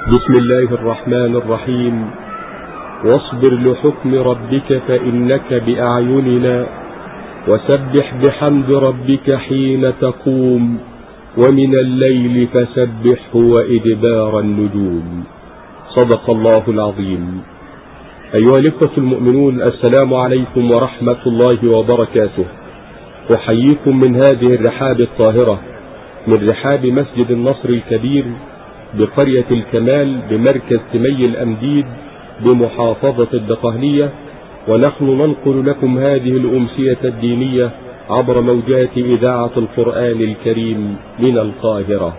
بسم الله الرحمن الرحيم. واصبر لحكم ربك فإنك بأعيننا وسبح بحمد ربك حين تقوم ومن الليل فسبحه وإدبار النجوم. صدق الله العظيم. أيها الإخوة المؤمنون، السلام عليكم ورحمة الله وبركاته. أحييكم من هذه الرحاب الطاهرة، من رحاب مسجد النصر الكبير بقرية الكمال بمركز تمي الأمديد بمحافظة الدقهلية، ونحن ننقل لكم هذه الأمسية الدينية عبر موجات إذاعة القرآن الكريم من القاهرة.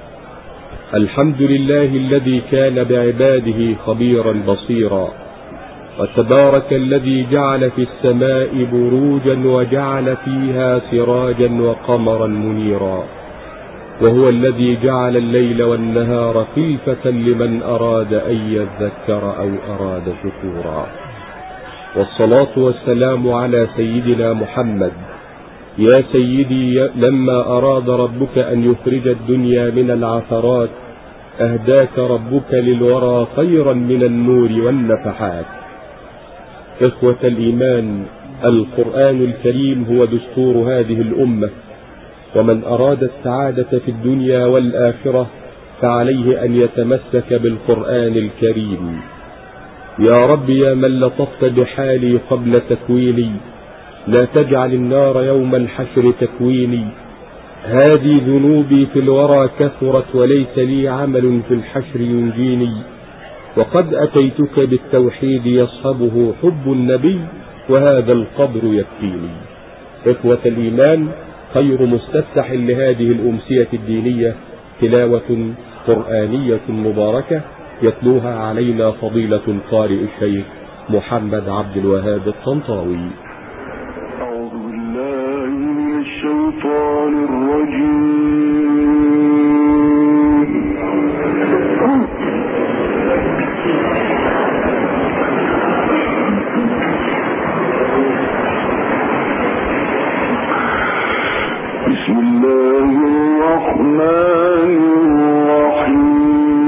الحمد لله الذي كان بعباده خبيرا بصيرا، وتبارك الذي جعل في السماء بروجا وجعل فيها سراجا وقمرا منيرا، وهو الذي جعل الليل والنهار خلفة لمن أراد أن يذكر أو أراد شكورا. والصلاة والسلام على سيدنا محمد. يا سيدي، لما أراد ربك أن يخرج الدنيا من العثرات أهداك ربك للورى خيرا من النور والنفحات. إخوة الإيمان، القرآن الكريم هو دستور هذه الأمة، ومن أراد السعادة في الدنيا والآخرة فعليه أن يتمسك بالقرآن الكريم. يا رب، يا من لطفت بحالي قبل تكويني، لا تجعل النار يوم الحشر تكويني. هذه ذنوبي في الورى كثرت، وليس لي عمل في الحشر ينجيني. وقد أتيتك بالتوحيد يصحبه حب النبي، وهذا القدر يكفيني. إخوة الإيمان، خير مستفتح لهذه الأمسية الدينية تلاوة قرآنية مباركة يتلوها علينا فضيلة القارئ الشيخ محمد عبد الوهاب الطنطاوي. أعوذ بالله من الشيطان الرجيم. بسم الله الرحمن الرحيم.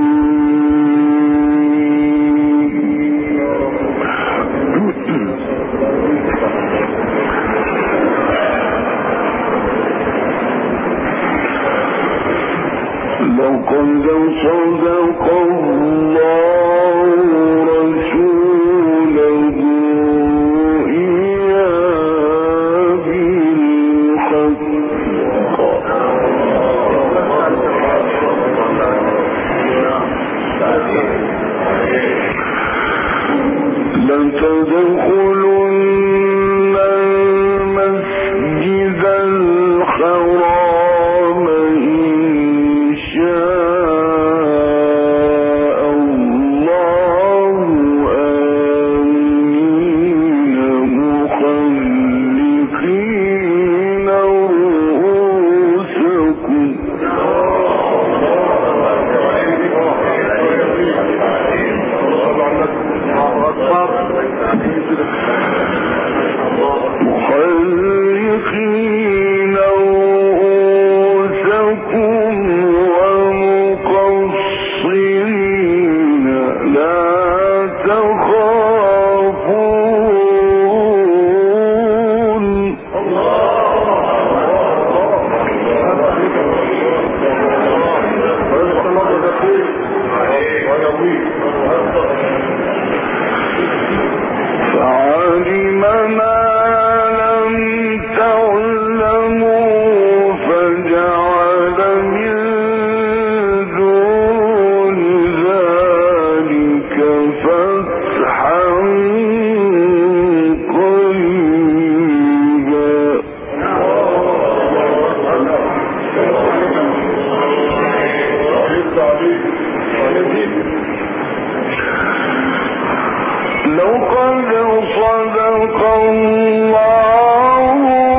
لقد صدق الله رسوله إياه بالحق. لتدخلن المسجد الحرام إن شاء الله آمنين محلقين رؤوسكم. محلقين رؤوسكم ومقصرين لا تخافون. فعلم ما لم تعلموا فجعل من دون ذلك فتحا قريبا. لقد صدق الله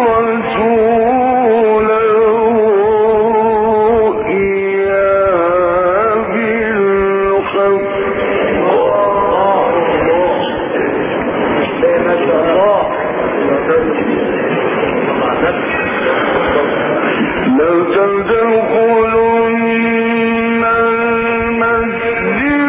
رسوله إياه بالحق. لتدخلن المسجد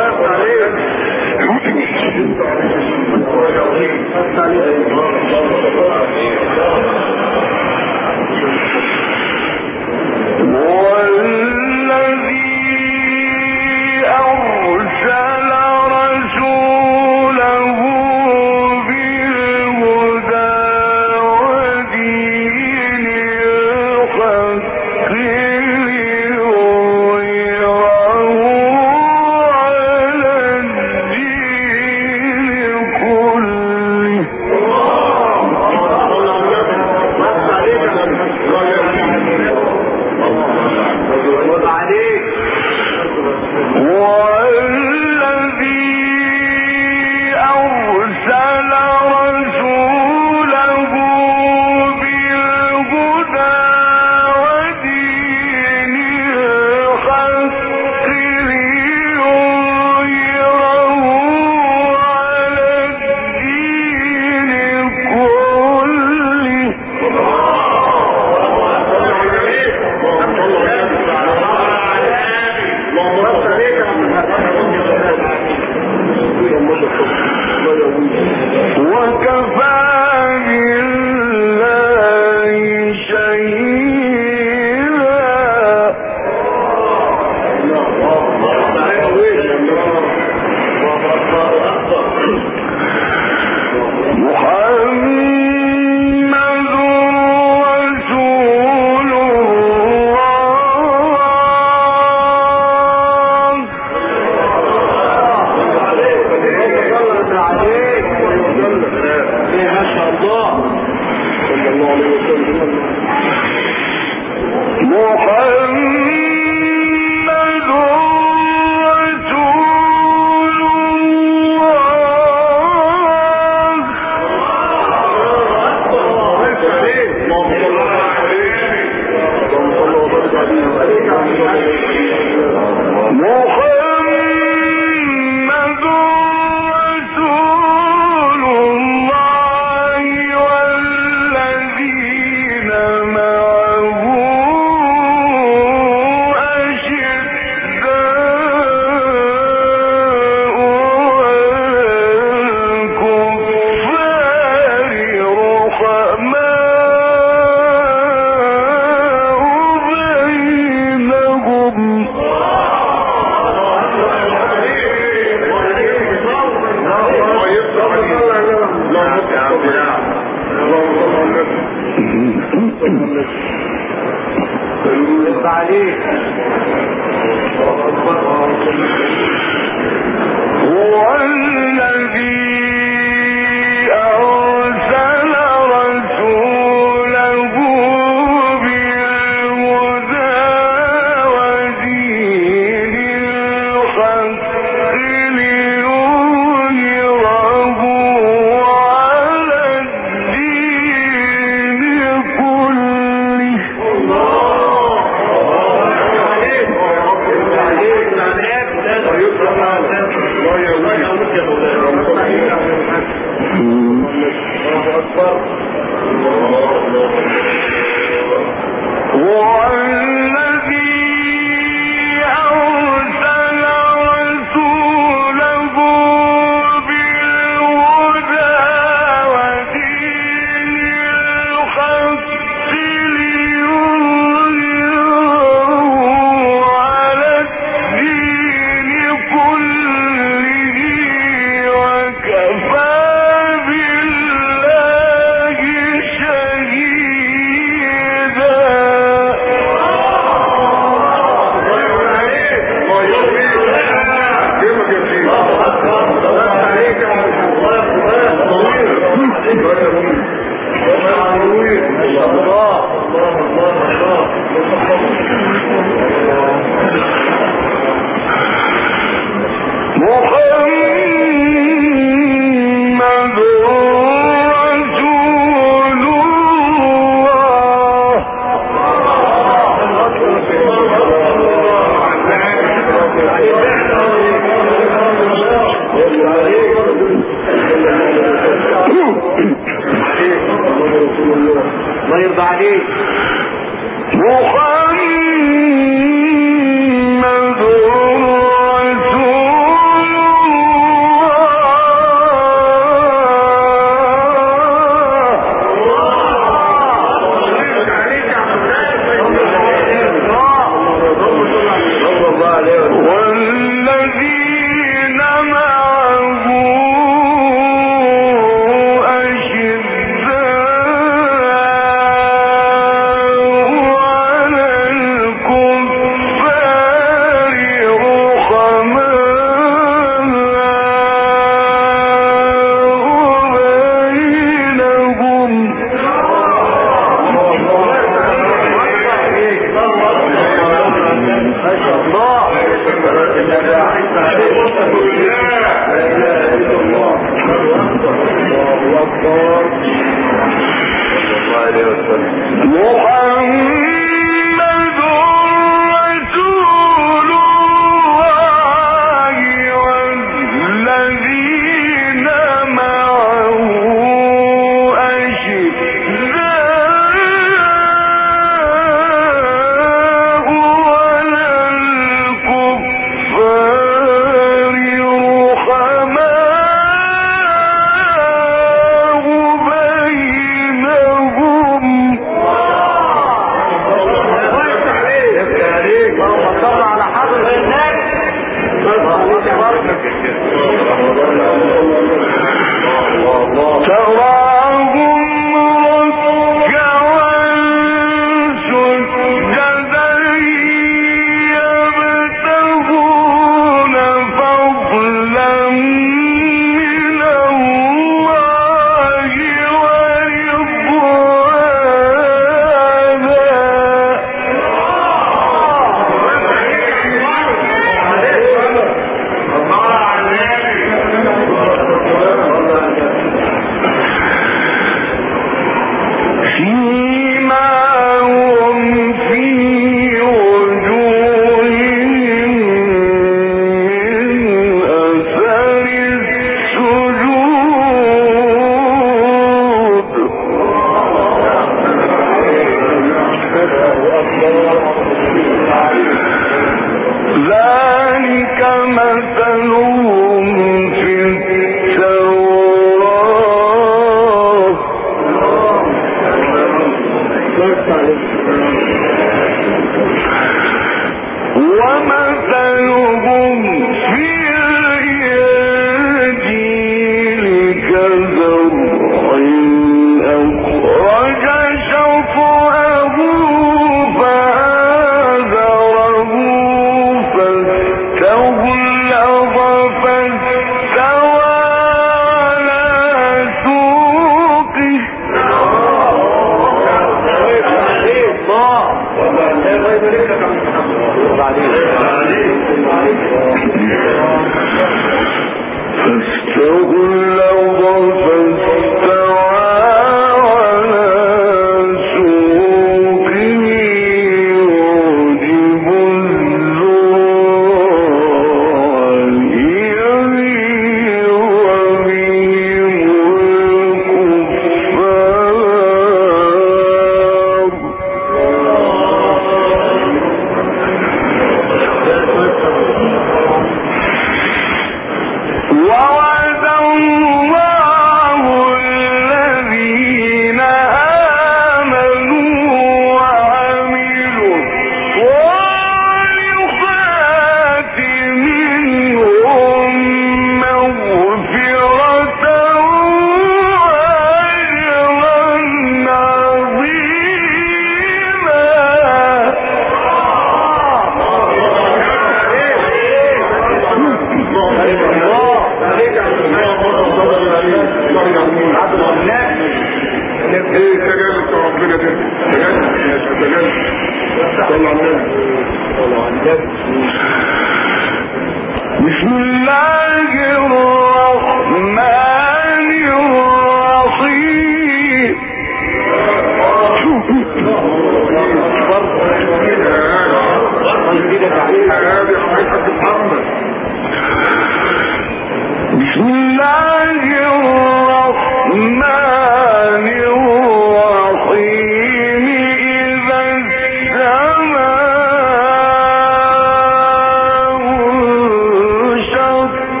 السماء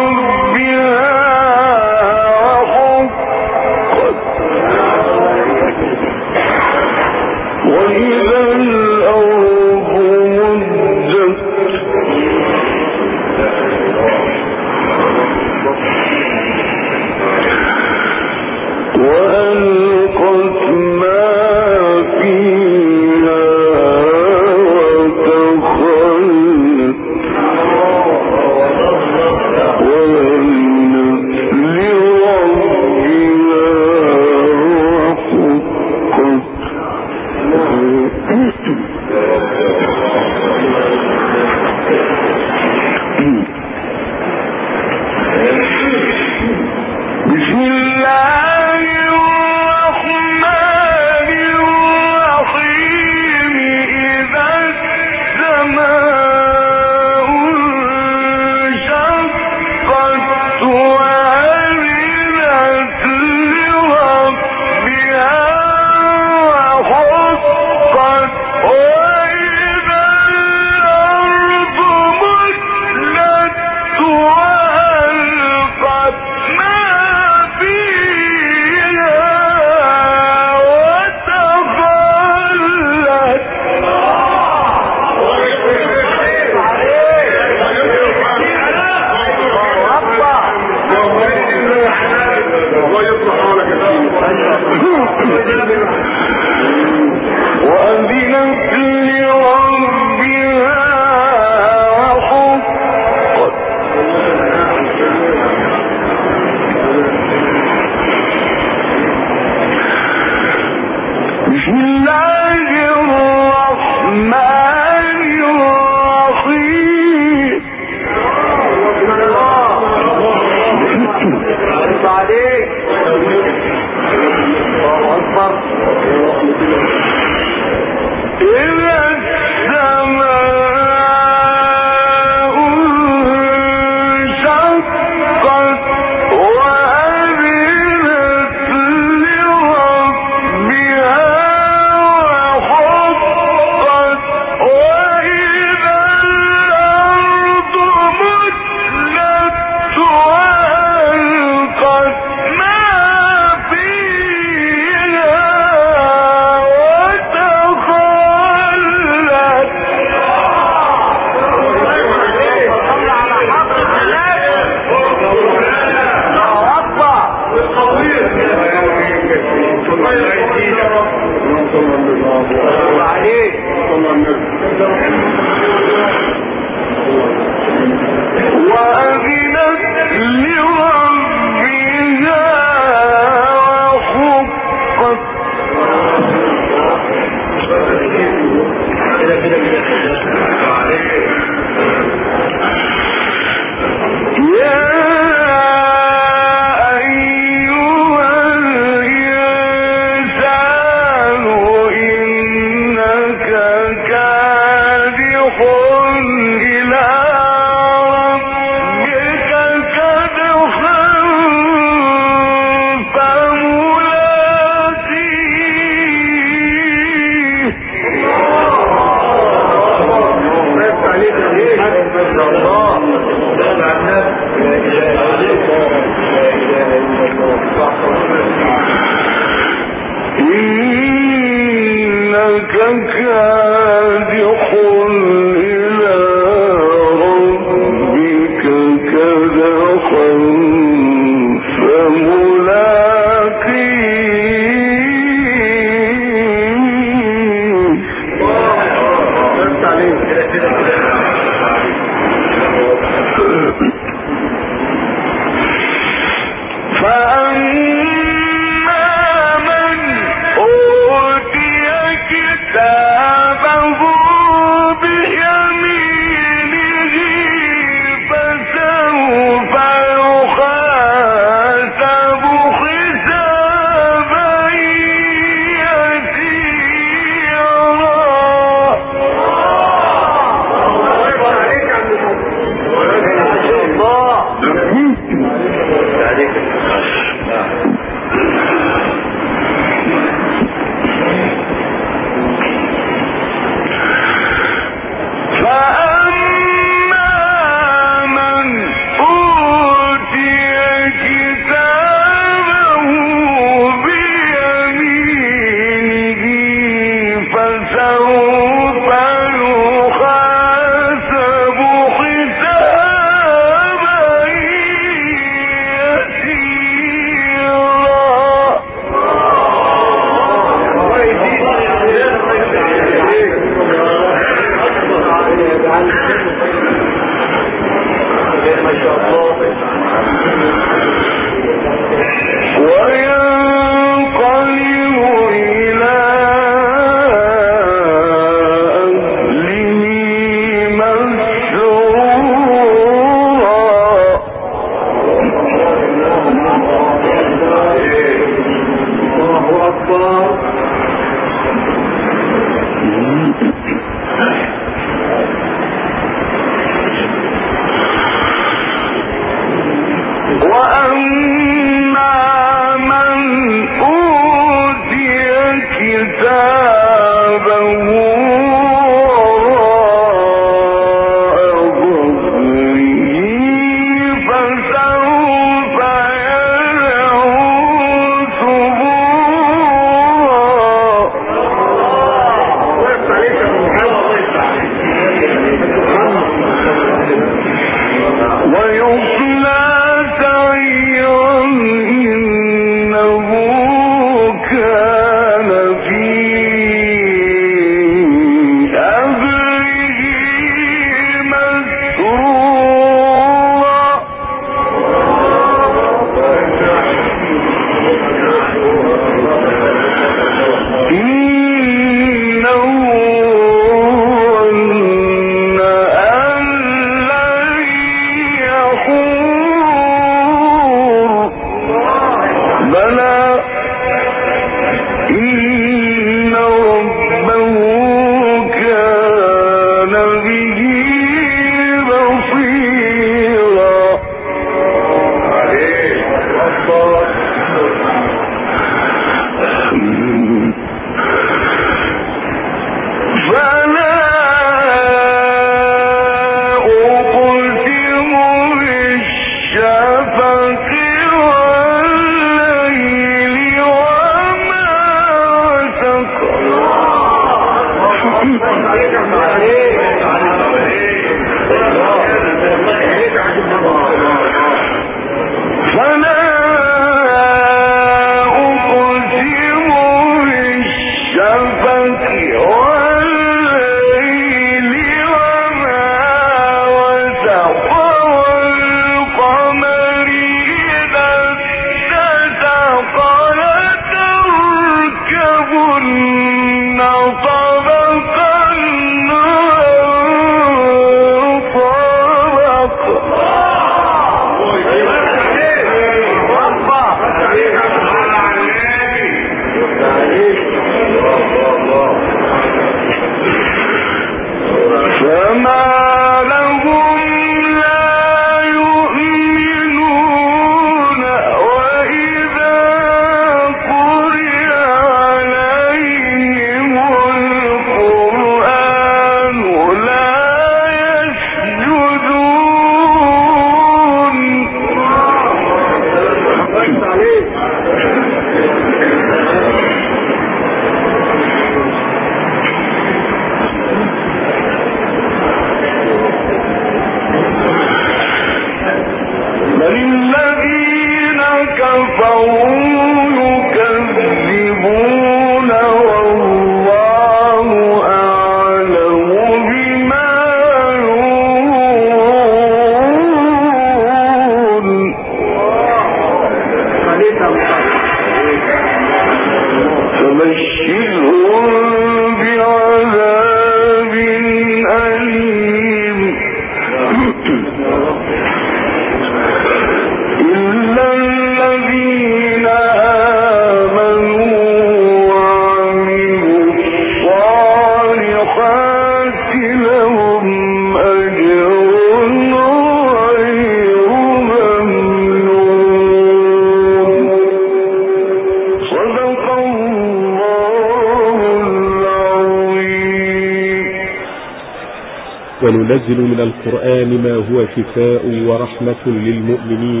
وننزل من القرآن ما هو شفاء ورحمة للمؤمنين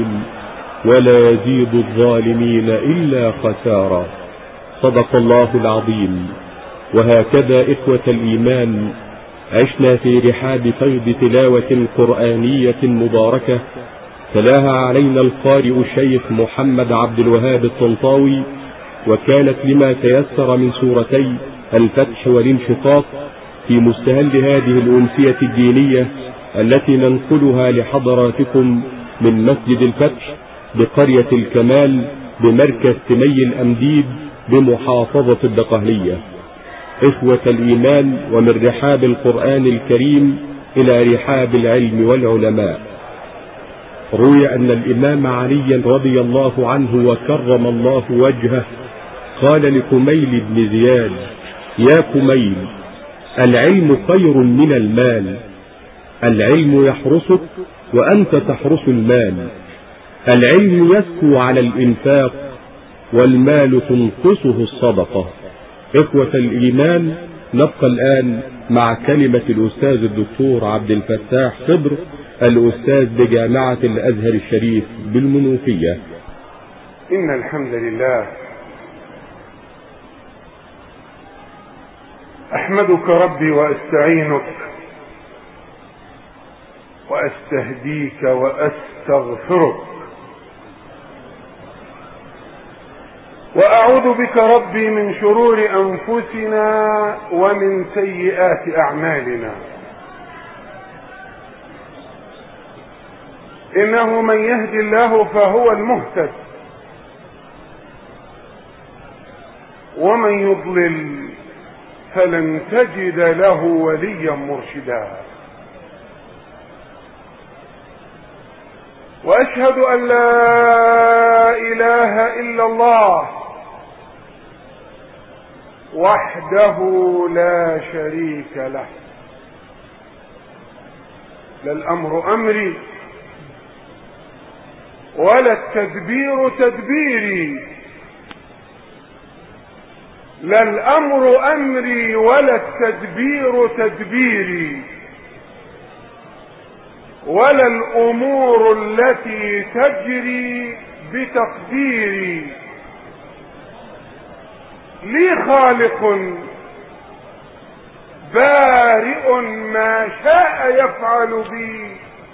ولا يزيد الظالمين إلا خسارا. صدق الله العظيم. وهكذا إخوة الإيمان عشنا في رحاب فيض تلاوة قرآنية مباركة تلاها علينا القارئ الشيخ محمد عبد الوهاب الطنطاوي، وكانت لما تيسر من سورتي الفتح والانشقاق في مستهل هذه الأمسية الدينية التي ننقلها لحضراتكم من مسجد الفتح بقرية الكمال بمركز سمي الأمديد بمحافظة الدقهلية. إخوة الإيمان، ومن رحاب القرآن الكريم إلى رحاب العلم والعلماء. روي أن الإمام علي رضي الله عنه وكرم الله وجهه قال لكميل بن زياد: يا كميل، العلم خير من المال، العلم يحرسك وأنت تحرس المال، العلم يسكو على الإنفاق والمال تنقصه الصدقة. إخوة الإيمان، نبقى الآن مع كلمة الأستاذ الدكتور عبد الفتاح صبر، الأستاذ بجامعة الأزهر الشريف بالمنوفية. إن الحمد لله أحمدك ربي وأستعينك وأستهديك وأستغفرك، وأعوذ بك ربي من شرور أنفسنا ومن سيئات أعمالنا، إنه من يهد الله فهو المهتد، ومن يضلل فلن تجد له وليا مرشدا. وأشهد أن لا إله إلا الله وحده لا شريك له، لا الأمر أمري ولا التدبير تدبيري، لا الأمر أمري ولا التدبير تدبيري، ولا الأمور التي تجري بتقديري. لي خالق بارئ ما شاء يفعل بي،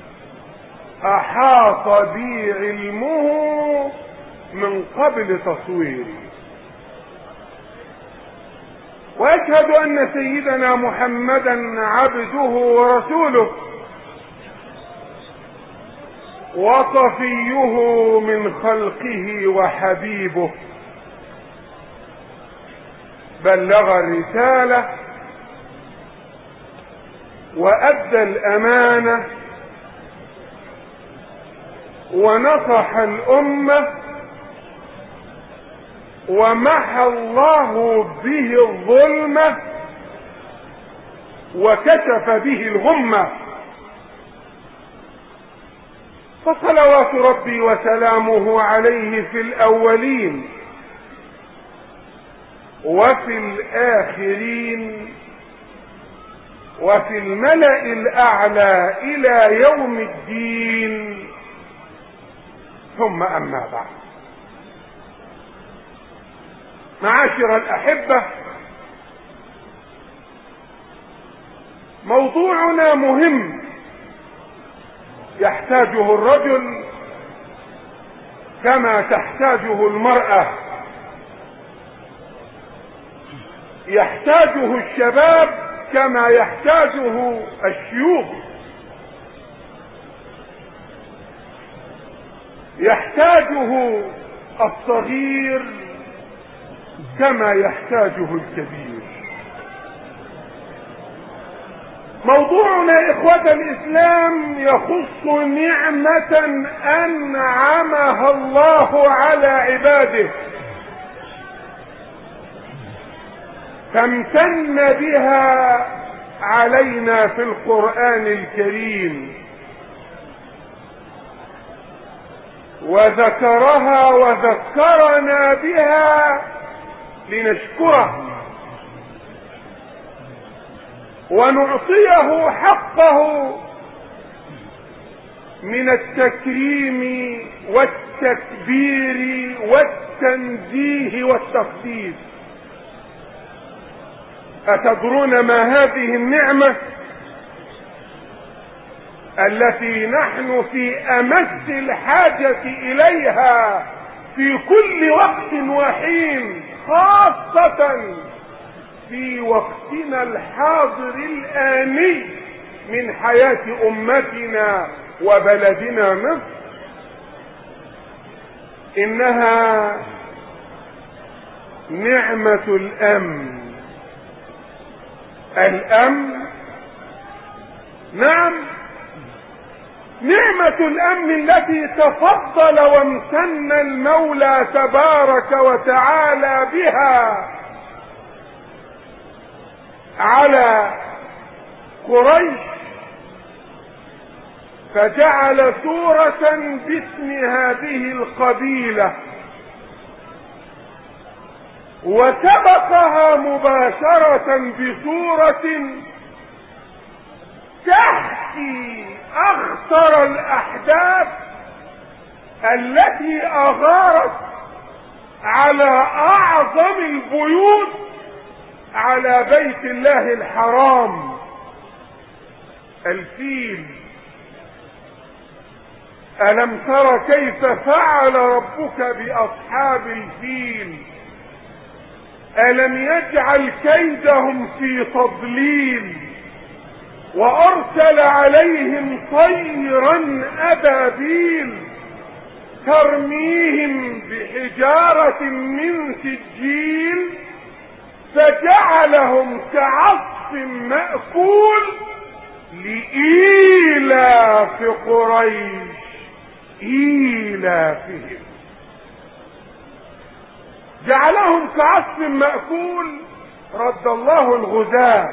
أحاط بي علمه من قبل تصويري. وأشهد أن سيدنا محمدا عبده ورسوله وصفيه من خلقه وحبيبه، بلغ الرسالة وأدى الأمانة ونصح الأمة، ومحى الله به الظلمة وكشف به الغمة. فصلوات ربي وسلامه عليه في الأولين وفي الآخرين وفي الملأ الأعلى إلى يوم الدين، ثم أما بعد. معاشر الأحبة، موضوعنا مهم يحتاجه الرجل كما تحتاجه المرأة، يحتاجه الشباب كما يحتاجه الشيوخ، يحتاجه الصغير كما يحتاجه الكبير. موضوعنا إخوة الإسلام يخص نعمة أنعمها الله على عباده، فامتن بها علينا في القرآن الكريم، وذكرها وذكرنا بها لنشكره ونعطيه حقه من التكريم والتكبير والتنزيه والتقديس. أتدرون ما هذه النعمة التي نحن في أمس الحاجة إليها في كل وقت وحين، خاصة في وقتنا الحاضر الآني من حياة أمتنا وبلدنا مصر إنها نعمة الأمن. الأمن، نعم، نعمة الأمن التي تفضل وامتن المولى تبارك وتعالى بها على قريش، فجعل سورة باسم هذه القبيلة وسبقها مباشرة بسورة تحكي أخطر الأحداث التي أغارت على أعظم البيوت، على بيت الله الحرام، الفيل. ألم تر كيف فعل ربك بأصحاب الفيل؟ ألم يجعل كيدهم في تضليل وأرسل عليهم طيرا أبابيل ترميهم بحجارة من سجيل فجعلهم كعصف مأكول لإيلاف قريش إيلافهم. جعلهم كعصف مأكول. رد الله الغزاة،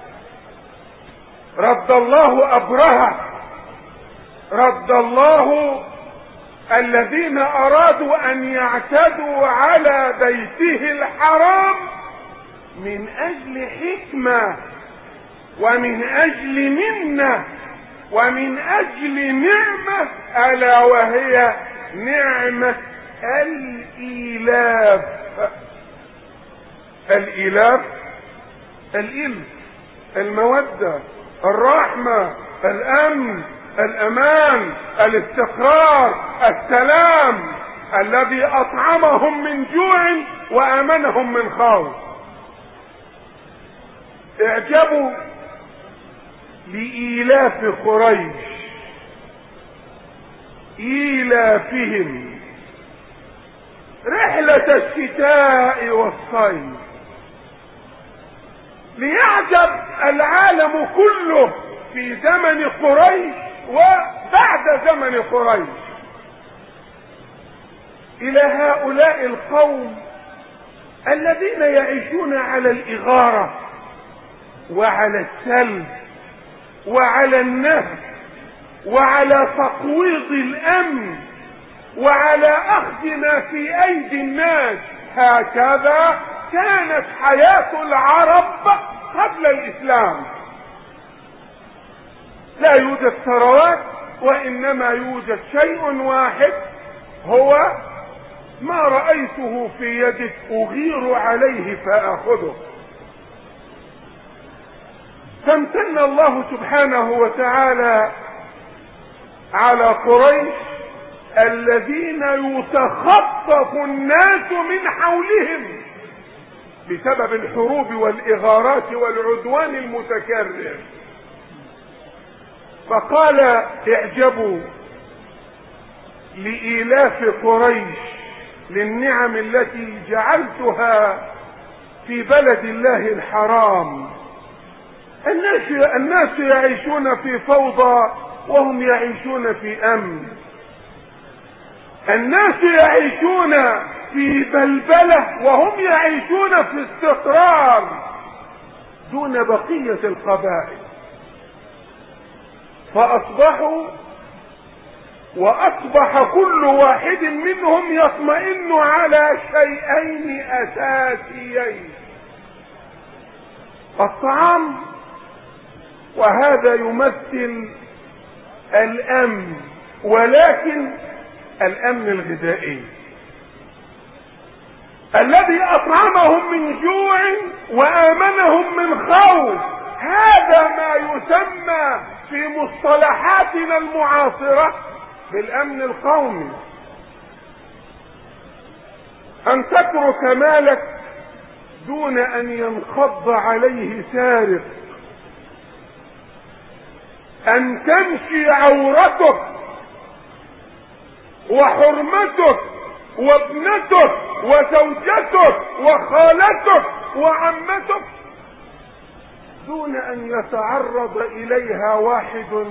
رد الله أبرهة، رد الله الذين أرادوا أن يعتدوا على بيته الحرام من أجل حكمة ومن أجل منة ومن أجل نعمة، ألا وهي نعمة الإيلاف. الإيلاف، الإلف، المودة، الرحمة، الأمن، الأمان، الاستقرار، السلام، الذي أطعمهم من جوع وأمنهم من خوف. اعجبوا لإيلاف قريش إيلافهم رحلة الشتاء والصيف. ليعجب العالم كله في زمن قريش وبعد زمن قريش إلى هؤلاء القوم الذين يعيشون على الإغارة وعلى السلب وعلى النهب وعلى تقويض الأمن وعلى أخذنا في أيدي الناس. هكذا كانت حياة العرب قبل الإسلام. لا يوجد ثروات، وإنما يوجد شيء واحد هو ما رأيته في يدك أغير عليه فأخذه. فامتن الله سبحانه وتعالى على قريش الذين يتخطف الناس من حولهم بسبب الحروب والإغارات والعدوان المتكرر. فقال اعجبوا لإيلاف قريش للنعم التي جعلتها في بلد الله الحرام. الناس يعيشون في فوضى وهم يعيشون في أمن. الناس يعيشون في بلبلة وهم يعيشون في استقرار دون بقية القبائل. فأصبحوا وأصبح كل واحد منهم يطمئن على شيئين أساسيين: الطعام، وهذا يمثل الأمن، ولكن الأمن الغذائي الذي أطعمهم من جوع وآمنهم من خوف. هذا ما يسمى في مصطلحاتنا المعاصرة بالأمن القومي. أن تترك مالك دون أن ينقض عليه سارق، أن تمشي عورته وحرمته وابنته وزوجته وخالته وعمته دون أن يتعرض إليها واحد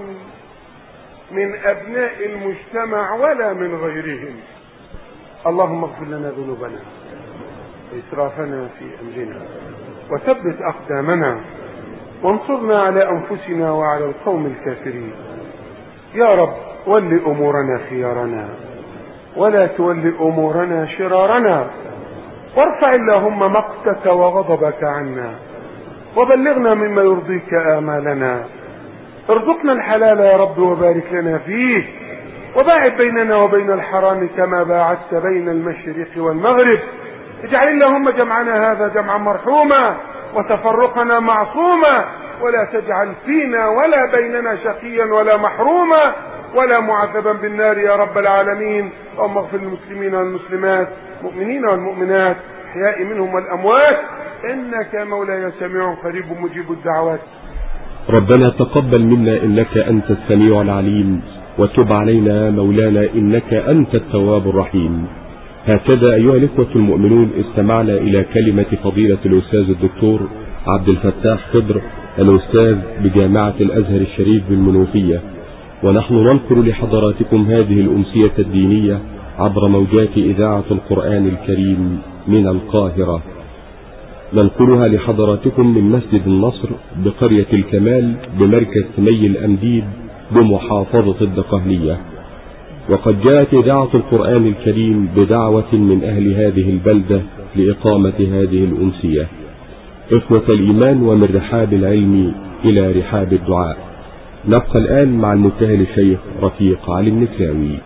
من أبناء المجتمع ولا من غيرهم. اللهم اغفر لنا ذنوبنا وإسرافنا في أمرنا وثبت أقدامنا وانصرنا على أنفسنا وعلى القوم الكافرين. يا رب ول أمورنا خيارنا ولا تول أمورنا شرارنا، وارفع اللهم مقتك وغضبك عنا وبلغنا مما يرضيك آمالنا. ارزقنا الحلال يا رب وبارك لنا فيه، وباعد بيننا وبين الحرام كما باعدت بين المشرق والمغرب. اجعل اللهم جمعنا هذا جمعا مرحوما وتفرقنا معصوما، ولا تجعل فينا ولا بيننا شقيا ولا محروما ولا معذبا بالنار يا رب العالمين. اللهم اغفر للمسلمين والمسلمات المؤمنين والمؤمنات احياء منهم والاموات، انك مولاي سميع قريب مجيب الدعوات. ربنا تقبل منا إنك أنت السميع العليم، وتب علينا مولانا إنك أنت التواب الرحيم. هكذا أيها الإخوة المؤمنون استمعنا إلى كلمة فضيلة الأستاذ الدكتور عبد الفتاح خضر، الأستاذ بجامعة الأزهر الشريف بالمنوفية، ونحن ننقل لحضراتكم هذه الأمسية الدينية عبر موجات إذاعة القرآن الكريم من القاهرة. ننقلها لحضراتكم من مسجد النصر بقرية الكمال بمركز سمي الأمديد بمحافظة الدقهلية. وقد جاءت إذاعة القرآن الكريم بدعوة من أهل هذه البلدة لإقامة هذه الأمسية. إخوة الإيمان، ومن رحاب العلم إلى رحاب الدعاء. نبقى الآن مع المبتهل الشيخ رفيق علي النساوي.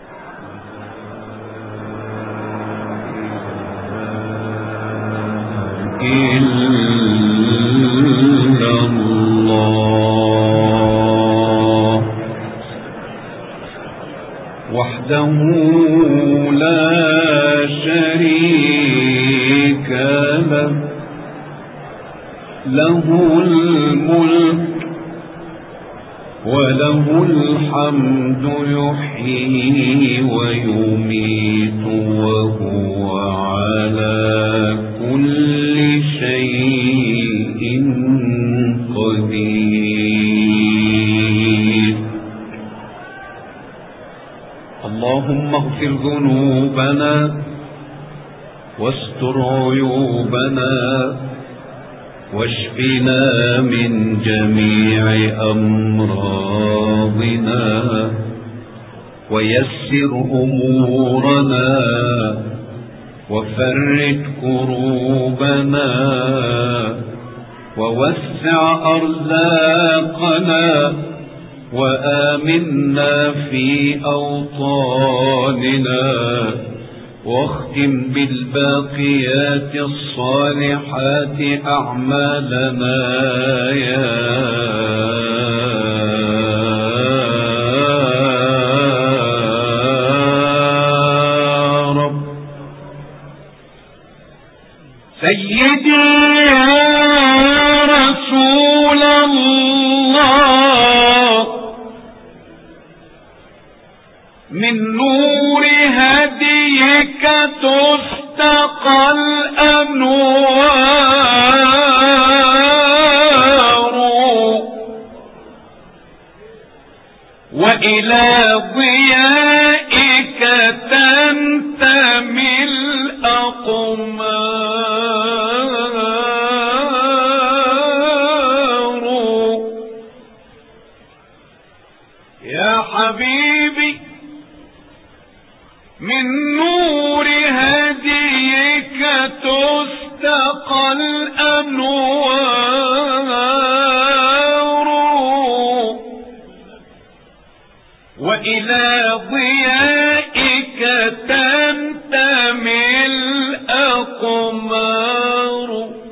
إلا الله وحده لا شريك له، له الملك وله الحمد يحيي ويميت وهو على كل شيء قدير. اللهم اغفر ذنوبنا واستر عيوبنا واشفنا من جميع أمراضنا ويسر أمورنا وفرج كروبنا ووسع أرزاقنا وآمنا في أوطاننا واختم بالباقيات الصالحات أعمالنا يا رب. سيدي يا رسول الله، من نور هديك تستقى الأنوار، وإلى ضيائك تنتمي الأقمار. يا حبيبي، من نور هديك تستقى الأنوار، وإلى ضيائك تنتمي الأقمار.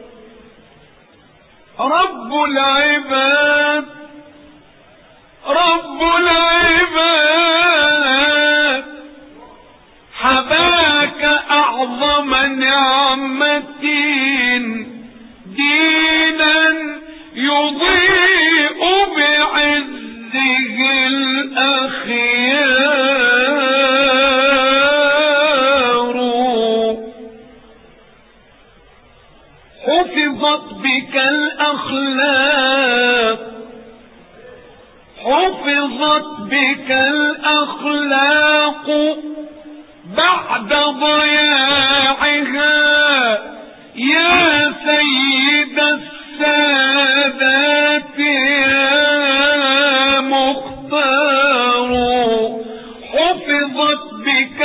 رب العباد رب العباد حباك أعظم نعمة، دينا يضيء بعزه الأخلاق بعد ضياعها يا سيد السادات يا مختار حفظت بك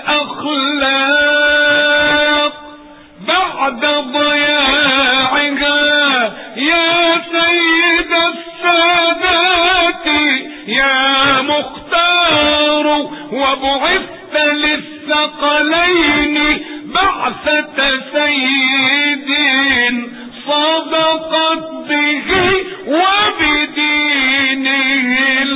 الأخلاق بعد ضياعها يا سيد السادات يا مختار وبعثت للثقلين بعثة سيد صدقت به وبدينه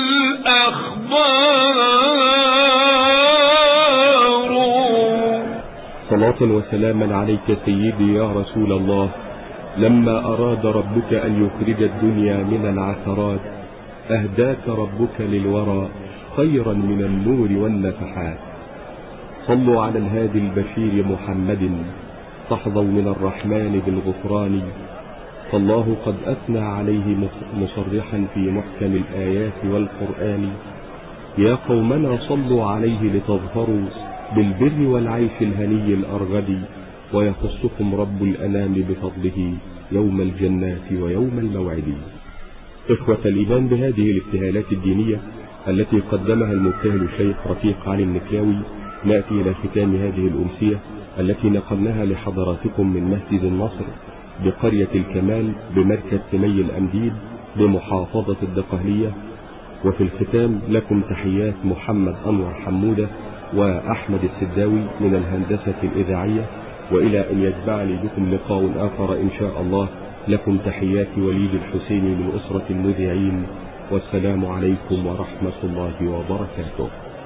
الأخبار. صلاة وسلاما عليك سيدي يا رسول الله. لما أراد ربك أن يخرج الدنيا من العثرات أهداك ربك للورى خيرا من النور والنفحات. صلوا على الهادي البشير محمد تحظوا من الرحمن بالغفران. فالله قد أثنى عليه مصرحا في محكم الآيات والقرآن. يا قومنا صلوا عليه لتظفروا بالبر والعيش الهني الأرغد ويخصكم رب الأنام بفضله يوم الجنات ويوم الموعد. إخوة الإيمان، بهذه الابتهالات الدينية التي قدمها المبتهل الشيخ رفيق علي النكلاوي نأتي إلى ختام هذه الأمسية التي نقلناها لحضراتكم من مسجد النصر بقرية الكمال بمركز سمي الأمديد بمحافظة الدقهلية. وفي الختام لكم تحيات محمد أنور حمودة وأحمد السداوي من الهندسة الإذاعية، وإلى أن يجمعني بكم لقاء آخر إن شاء الله. لكم تحيات وليد الحسيني من أسرة المذيعين، والسلام عليكم ورحمة الله وبركاته.